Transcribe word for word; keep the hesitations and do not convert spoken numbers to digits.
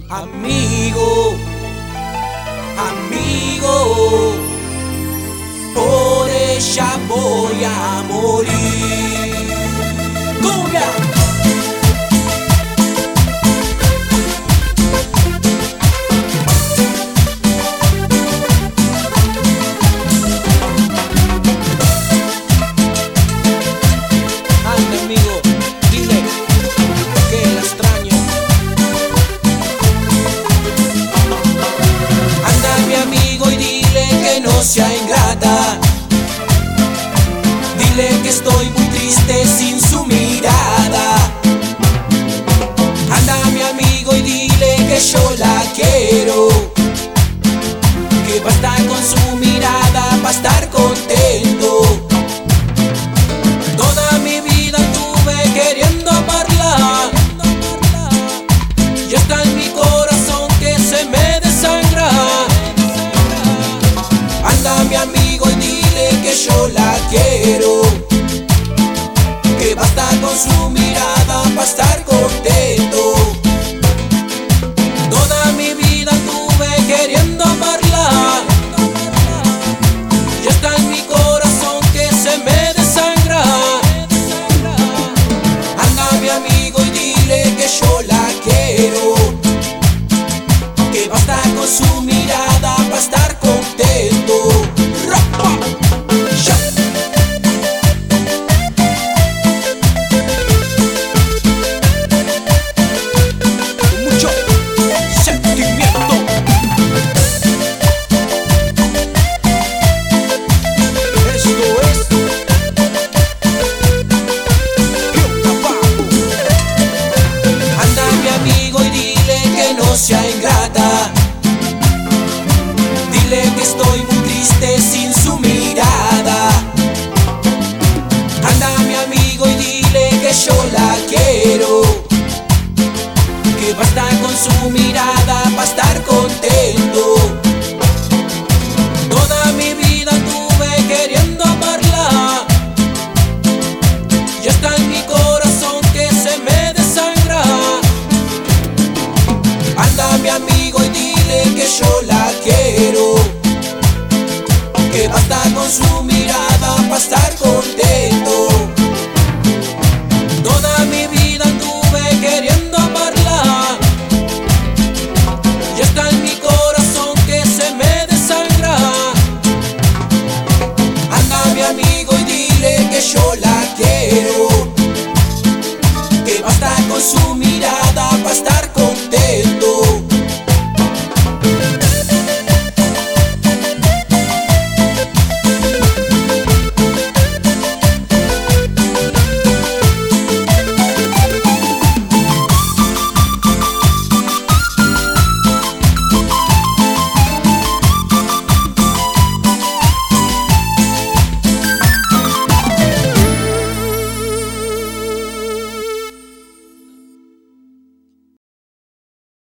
Amigo, amigo, por ella voy a morir. ¡Cumbia! Anda, amigo, dile que la extraño. Anda, mi amigo, y dile que no sea ingrata. Dile que estoy muy triste sin su mirada. Anda, mi amigo, y dile que yo la quiero, que va a estar con su mirada, va a estar contento. Toda mi vida tuve queriendo amarla, y está en mi corazón que se me desangra. Anda, mi amigo, y dile que yo la quiero, que va a estar con su mirada, va a estar contento. Toda mi vida tuve queriendo amarla, y está en mi corazón que se me desangra. Anda, mi amigo, y dile que yo la quiero, que va a estar con su mirada, va a estar contento. ¡Rapa! ¡Ya! Con mucho sentimiento. Esto es Piopapa. Anda, mi amigo, y dile que no sea ingrata. Dile que estoy muy triste sin su mirada. Anda, mi amigo, y dile que yo la quiero, que va a estar con su mirada, va a estar contento. Toda mi vida tuve queriendo amarla, y está en mi corazón que se me desangra. Anda, mi amigo, y dile que yo la quiero, que va a estar con su mirada,